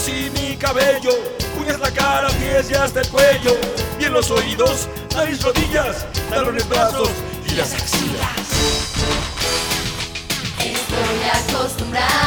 manos y mi cabello, uñas la cara, pies y hasta el cuello, y en los oídos, nariz, rodillas, talones, brazos y las axilas. Estoy acostumbrado